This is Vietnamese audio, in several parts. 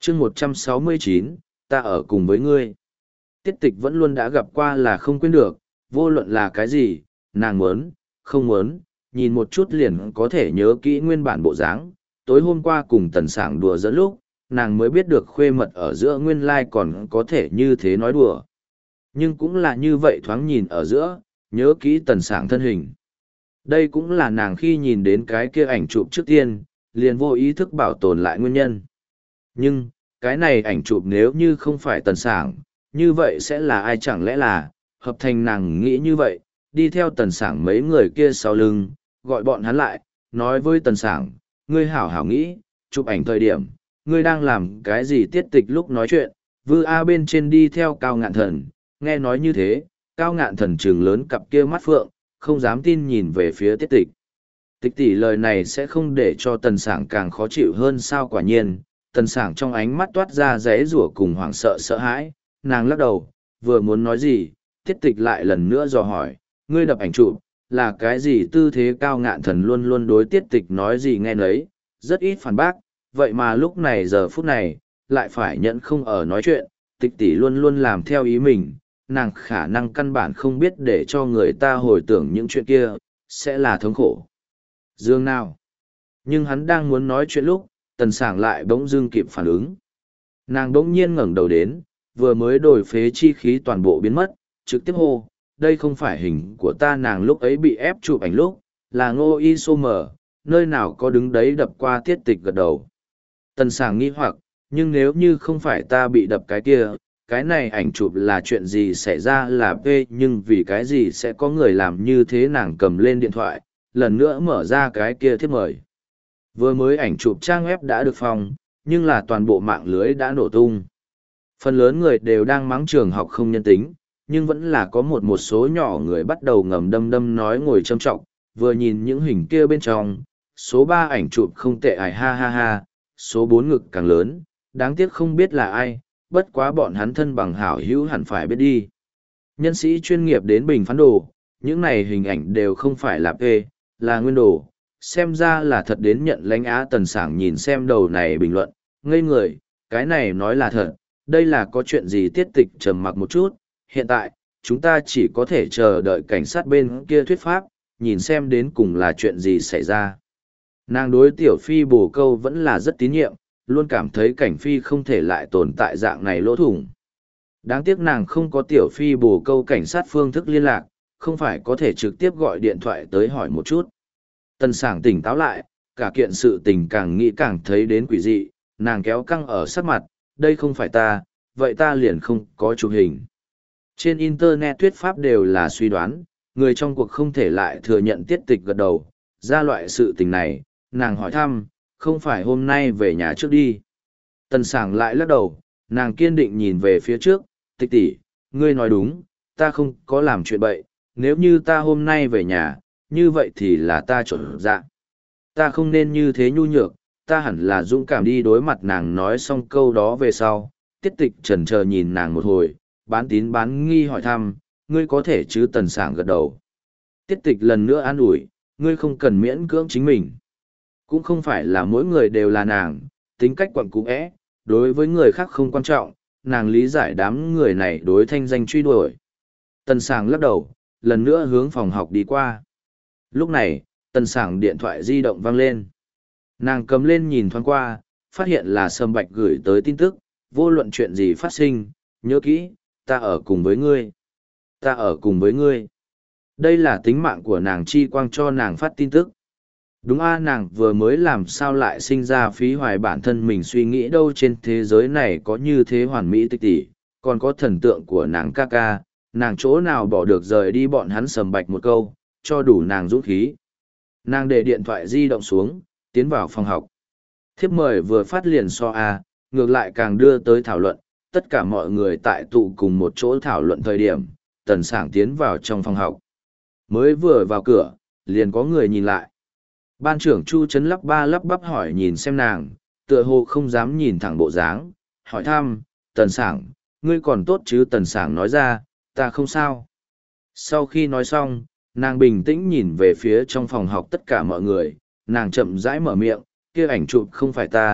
chương 169, ta ở cùng với ngươi. Tiết tịch vẫn luôn đã gặp qua là không quên được, vô luận là cái gì, nàng muốn, không muốn, nhìn một chút liền có thể nhớ kỹ nguyên bản bộ dáng. Tối hôm qua cùng tần sảng đùa dẫn lúc, nàng mới biết được khuê mật ở giữa nguyên lai còn có thể như thế nói đùa. Nhưng cũng là như vậy thoáng nhìn ở giữa, nhớ kỹ tần sảng thân hình. Đây cũng là nàng khi nhìn đến cái kia ảnh chụp trước tiên, liền vô ý thức bảo tồn lại nguyên nhân. Nhưng, cái này ảnh chụp nếu như không phải tần sảng, như vậy sẽ là ai, chẳng lẽ là, hợp thành nàng nghĩ như vậy, đi theo tần sảng mấy người kia sau lưng, gọi bọn hắn lại, nói với tần sảng, ngươi hảo hảo nghĩ, chụp ảnh thời điểm, ngươi đang làm cái gì. Tiết tịch lúc nói chuyện, vư A bên trên đi theo Cao Ngạn Thần, nghe nói như thế, Cao Ngạn Thần trừng lớn cặp kia mắt phượng, không dám tin nhìn về phía tiết tịch. Tịch tỷ lời này sẽ không để cho tần sảng càng khó chịu hơn sao. Quả nhiên, tần sảng trong ánh mắt toát ra giãy giụa cùng hoảng sợ sợ hãi, nàng lắc đầu, vừa muốn nói gì, tiết tịch lại lần nữa dò hỏi, ngươi đập ảnh chụp là cái gì tư thế. Cao Ngạn Thần luôn luôn đối tiết tịch nói gì nghe nấy, rất ít phản bác, vậy mà lúc này giờ phút này, lại phải nhận không ở nói chuyện. Tịch tỷ luôn luôn làm theo ý mình, nàng khả năng căn bản không biết để cho người ta hồi tưởng những chuyện kia, sẽ là thống khổ dương nào. Nhưng hắn đang muốn nói chuyện lúc, tần sảng lại bỗng dưng kịp phản ứng. Nàng bỗng nhiên ngẩng đầu đến, vừa mới đổi phế chi khí toàn bộ biến mất, trực tiếp hô, đây không phải hình của ta. Nàng lúc ấy bị ép chụp ảnh lúc, là Ngô Y Sô Mờ, nơi nào có đứng đấy đập qua. Tiết tịch gật đầu. Tần sảng nghi hoặc, nhưng nếu như không phải ta bị đập cái kia, cái này ảnh chụp là chuyện gì xảy ra. Là p nhưng vì cái gì sẽ có người làm như thế. Nàng cầm lên điện thoại, lần nữa mở ra cái kia thiếp mời. Vừa mới ảnh chụp trang web đã được phong, nhưng là toàn bộ mạng lưới đã nổ tung. Phần lớn người đều đang mắng trường học không nhân tính, nhưng vẫn là có một số nhỏ người bắt đầu ngầm đâm đâm nói ngồi châm trọng. Vừa nhìn những hình kia bên trong, số 3 ảnh chụp không tệ ải, ha ha ha, số 4 ngực càng lớn, đáng tiếc không biết là ai, bất quá bọn hắn thân bằng hảo hữu hẳn phải biết đi. Nhân sĩ chuyên nghiệp đến bình phán đồ, những này hình ảnh đều không phải là p, là nguyên đồ, xem ra là thật. Đến nhận lãnh á. Tần sảng nhìn xem đầu này bình luận, ngây người, cái này nói là thật, đây là có chuyện gì. Tiết tịch trầm mặc một chút, hiện tại, chúng ta chỉ có thể chờ đợi cảnh sát bên kia thuyết pháp, nhìn xem đến cùng là chuyện gì xảy ra. Nàng đối tiểu phi bồ câu vẫn là rất tín nhiệm, luôn cảm thấy cảnh phi không thể lại tồn tại dạng này lỗ thủng. Đáng tiếc nàng không có tiểu phi bồ câu cảnh sát phương thức liên lạc, không phải có thể trực tiếp gọi điện thoại tới hỏi một chút. Tần sảng tỉnh táo lại, cả kiện sự tình càng nghĩ càng thấy đến quỷ dị, nàng kéo căng ở sắc mặt, đây không phải ta, vậy ta liền không có chụp hình. Trên internet thuyết pháp đều là suy đoán, người trong cuộc không thể lại thừa nhận. Tiết tịch gật đầu, ra loại sự tình này, nàng hỏi thăm, không phải hôm nay về nhà trước đi. Tần sảng lại lắc đầu, nàng kiên định nhìn về phía trước, tịch tỷ, ngươi nói đúng, ta không có làm chuyện bậy, nếu như ta hôm nay về nhà, như vậy thì là ta trộn dạ. Ta không nên như thế nhu nhược, ta hẳn là dũng cảm đi đối mặt. Nàng nói xong câu đó về sau, tiết tịch chần chờ nhìn nàng một hồi, bán tín bán nghi hỏi thăm, ngươi có thể chứ. Tần sảng gật đầu. Tiết tịch lần nữa an ủi, ngươi không cần miễn cưỡng chính mình. Cũng không phải là mỗi người đều là nàng, tính cách quặn cũ é, đối với người khác không quan trọng, nàng lý giải đám người này đối thanh danh truy đuổi. Tần sảng lắc đầu, lần nữa hướng phòng học đi qua. Lúc này, tần sảng điện thoại di động vang lên. Nàng cầm lên nhìn thoáng qua, phát hiện là Sâm Bạch gửi tới tin tức, vô luận chuyện gì phát sinh, nhớ kỹ, ta ở cùng với ngươi. Ta ở cùng với ngươi. Đây là tính mạng của nàng chi quang cho nàng phát tin tức. Đúng a, nàng vừa mới làm sao lại sinh ra phí hoài bản thân mình suy nghĩ đâu. Trên thế giới này có như thế hoàn mỹ tịch tỷ, còn có thần tượng của nàng ca ca, nàng chỗ nào bỏ được rời đi bọn hắn. Sầm Bạch một câu, cho đủ nàng dũng khí. Nàng để điện thoại di động xuống, tiến vào phòng học. Thiếp mời vừa phát liền so a, ngược lại càng đưa tới thảo luận. Tất cả mọi người tại tụ cùng một chỗ thảo luận thời điểm, tần sảng tiến vào trong phòng học. Mới vừa vào cửa, liền có người nhìn lại. Ban trưởng Chu Trấn lắp ba lắp bắp hỏi nhìn xem nàng, tựa hồ không dám nhìn thẳng bộ dáng, hỏi thăm, tần sảng, ngươi còn tốt chứ? Tần sảng nói ra, ta không sao. Sau khi nói xong, nàng bình tĩnh nhìn về phía trong phòng học tất cả mọi người, nàng chậm rãi mở miệng, kia ảnh chụp không phải ta,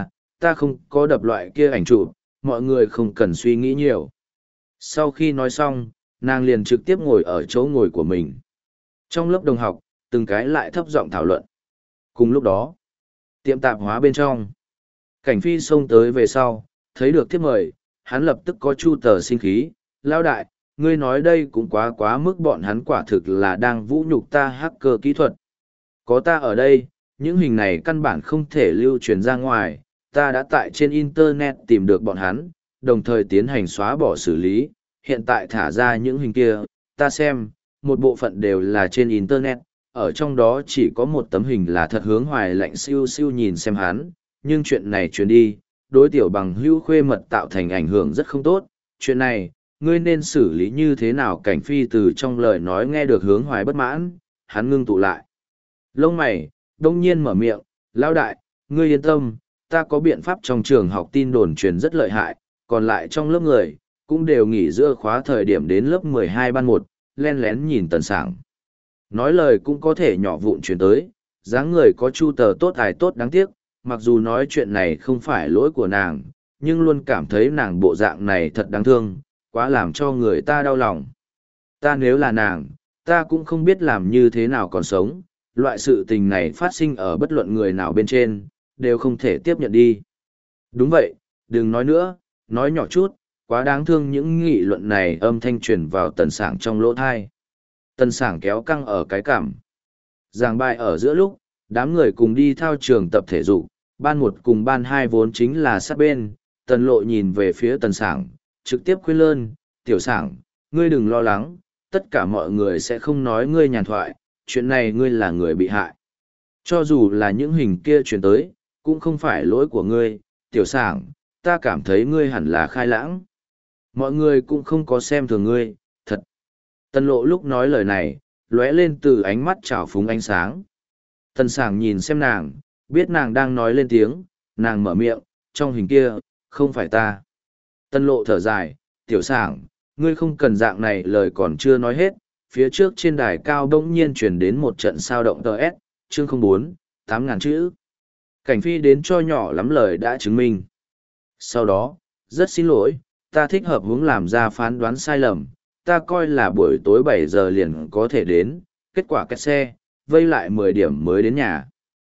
ta không có đập loại kia ảnh chụp, mọi người không cần suy nghĩ nhiều. Sau khi nói xong, nàng liền trực tiếp ngồi ở chỗ ngồi của mình. Trong lớp đồng học, từng cái lại thấp giọng thảo luận. Cùng lúc đó, tiệm tạp hóa bên trong, Cảnh Phi xông tới về sau, thấy được thiếp mời, hắn lập tức có chu tờ sinh khí. Lão đại, ngươi nói đây cũng quá mức, bọn hắn quả thực là đang vũ nhục ta hacker kỹ thuật. Có ta ở đây, những hình này căn bản không thể lưu truyền ra ngoài, ta đã tại trên Internet tìm được bọn hắn, đồng thời tiến hành xóa bỏ xử lý, hiện tại thả ra những hình kia, ta xem, một bộ phận đều là trên Internet, ở trong đó chỉ có một tấm hình là thật. Hướng Hoài lạnh siêu siêu nhìn xem hắn, nhưng chuyện này truyền đi, đối tiểu bằng hữu khuê mật tạo thành ảnh hưởng rất không tốt, chuyện này, ngươi nên xử lý như thế nào? Cảnh Phi từ trong lời nói nghe được Hướng Hoài bất mãn, hắn ngưng tụ lại lông mày, đông nhiên mở miệng, lão đại, ngươi yên tâm, ta có biện pháp. Trong trường học tin đồn truyền rất lợi hại, còn lại trong lớp người, cũng đều nghỉ giữa khóa thời điểm đến lớp 12 ban 1, len lén nhìn Tần Sảng. Nói lời cũng có thể nhỏ vụn truyền tới, dáng người có chu tờ tốt hài tốt đáng tiếc, mặc dù nói chuyện này không phải lỗi của nàng, nhưng luôn cảm thấy nàng bộ dạng này thật đáng thương, quá làm cho người ta đau lòng. Ta nếu là nàng, ta cũng không biết làm như thế nào còn sống, loại sự tình này phát sinh ở bất luận người nào bên trên, đều không thể tiếp nhận đi. Đúng vậy, đừng nói nữa, nói nhỏ chút, quá đáng thương. Những nghị luận này âm thanh truyền vào Tần Sảng trong lỗ thai. Tần Sảng kéo căng ở cái cảm. Giảng bài ở giữa lúc, đám người cùng đi thao trường tập thể dục, ban 1 cùng ban 2 vốn chính là sát bên. Tần Lộ nhìn về phía Tần Sảng, trực tiếp khuyên lơn, tiểu Sảng, ngươi đừng lo lắng, tất cả mọi người sẽ không nói ngươi nhàn thoại, chuyện này ngươi là người bị hại. Cho dù là những hình kia truyền tới, cũng không phải lỗi của ngươi, tiểu Sảng, ta cảm thấy ngươi hẳn là khai lãng. Mọi người cũng không có xem thường ngươi, thật. Tần Lộ lúc nói lời này, lóe lên từ ánh mắt trào phúng ánh sáng. Tần Sảng nhìn xem nàng, biết nàng đang nói lên tiếng, nàng mở miệng, trong hình kia, không phải ta. Tần Lộ thở dài, tiểu Sảng, ngươi không cần dạng này. Lời còn chưa nói hết, phía trước trên đài cao bỗng nhiên truyền đến một trận sao động TS, chương 04, 8.000 chữ. Cảnh Phi đến cho nhỏ lắm lời đã chứng minh. Sau đó, rất xin lỗi, ta thích hợp hướng làm ra phán đoán sai lầm, ta coi là buổi tối 7 giờ liền có thể đến, kết quả kẹt xe, vây lại 10 điểm mới đến nhà.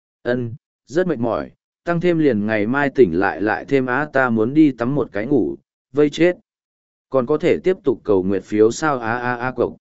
Rất mệt mỏi, tăng thêm liền ngày mai tỉnh lại thêm ta muốn đi tắm một cái ngủ, vây chết. Còn có thể tiếp tục cầu nguyện phiếu sao cộc.